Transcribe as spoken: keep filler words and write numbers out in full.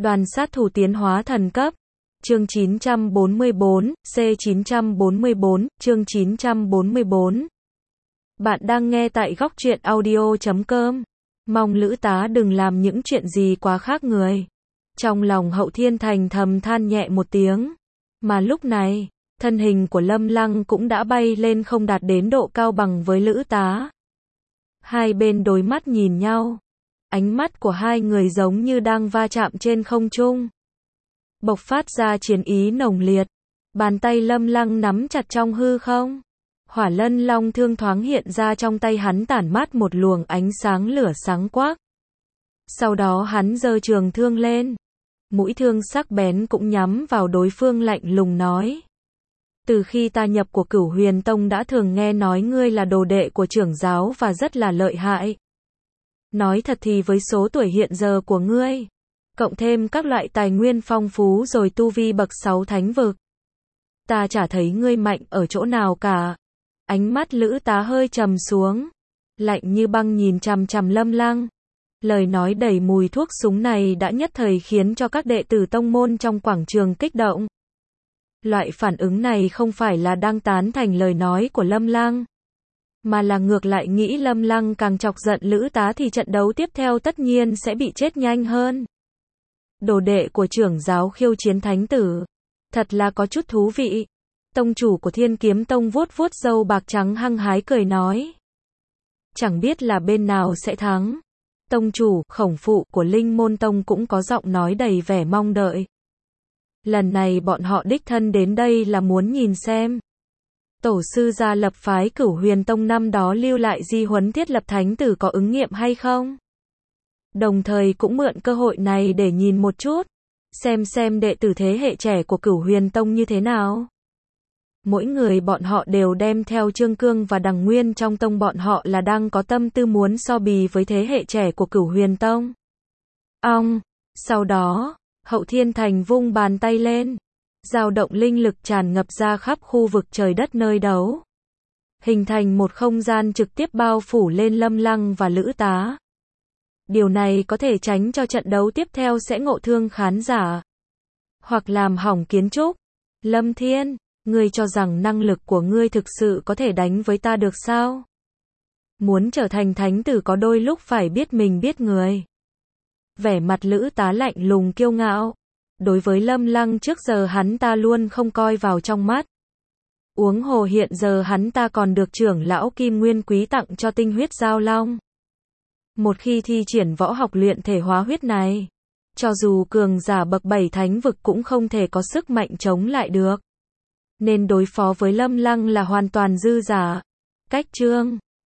Đoàn sát thủ tiến hóa thần cấp. Chương chín trăm bốn mươi bốn, C chín trăm bốn mươi bốn, chương chín trăm bốn mươi bốn. Bạn đang nghe tại góc truyện audio chấm com. Mong Lữ Tá đừng làm những chuyện gì quá khác người. Trong lòng Hậu Thiên Thành thầm than nhẹ một tiếng. Mà lúc này, thân hình của Lâm Lăng cũng đã bay lên không đạt đến độ cao bằng với Lữ Tá. Hai bên đối mắt nhìn nhau. Ánh mắt của hai người giống như đang va chạm trên không trung. Bộc phát ra chiến ý nồng liệt. Bàn tay Lâm Lăng nắm chặt trong hư không. Hỏa Lân Long thương thoáng hiện ra trong tay hắn, tản mát một luồng ánh sáng lửa sáng quắc. Sau đó hắn giơ trường thương lên. Mũi thương sắc bén cũng nhắm vào đối phương, lạnh lùng nói. Từ khi ta nhập của Cửu Huyền Tông đã thường nghe nói ngươi là đồ đệ của trưởng giáo và rất là lợi hại. Nói thật thì với số tuổi hiện giờ của ngươi, cộng thêm các loại tài nguyên phong phú rồi tu vi bậc sáu thánh vực, ta chả thấy ngươi mạnh ở chỗ nào cả. Ánh mắt Lữ Tá hơi trầm xuống, lạnh như băng nhìn chằm chằm Lâm Lăng. Lời nói đầy mùi thuốc súng này đã nhất thời khiến cho các đệ tử tông môn trong quảng trường kích động. Loại phản ứng này không phải là đang tán thành lời nói của Lâm Lăng, mà là ngược lại nghĩ Lâm Lăng càng chọc giận Lữ Tá thì trận đấu tiếp theo tất nhiên sẽ bị chết nhanh hơn. Đồ đệ của trưởng giáo khiêu chiến thánh tử, thật là có chút thú vị. Tông chủ của Thiên Kiếm Tông vuốt vuốt râu bạc trắng hăng hái cười nói. Chẳng biết là bên nào sẽ thắng. Tông chủ, Khổng Phụ của Linh Môn Tông cũng có giọng nói đầy vẻ mong đợi. Lần này bọn họ đích thân đến đây là muốn nhìn xem tổ sư gia lập phái Cửu Huyền Tông năm đó lưu lại di huấn thiết lập thánh tử có ứng nghiệm hay không. Đồng thời cũng mượn cơ hội này để nhìn một chút, xem xem đệ tử thế hệ trẻ của Cửu Huyền Tông như thế nào. Mỗi người bọn họ đều đem theo Trương Cương và Đằng Nguyên trong tông bọn họ là đang có tâm tư muốn so bì với thế hệ trẻ của Cửu Huyền Tông. Ong, sau đó, Hậu Thiên Thành vung bàn tay lên, dao động linh lực tràn ngập ra khắp khu vực trời đất nơi đấu, hình thành một không gian trực tiếp bao phủ lên Lâm Lăng và Lữ Tá. Điều này có thể tránh cho trận đấu tiếp theo sẽ ngộ thương khán giả, hoặc làm hỏng kiến trúc. Lâm Thiên, ngươi cho rằng năng lực của ngươi thực sự có thể đánh với ta được sao? Muốn trở thành thánh tử có đôi lúc phải biết mình biết người. Vẻ mặt Lữ Tá lạnh lùng kiêu ngạo. Đối với Lâm Lăng trước giờ hắn ta luôn không coi vào trong mắt. Huống hồ hiện giờ hắn ta còn được trưởng lão Kim Nguyên Quý tặng cho tinh huyết giao long. Một khi thi triển võ học luyện thể hóa huyết này, cho dù cường giả bậc bảy thánh vực cũng không thể có sức mạnh chống lại được. Nên đối phó với Lâm Lăng là hoàn toàn dư giả. Cách chương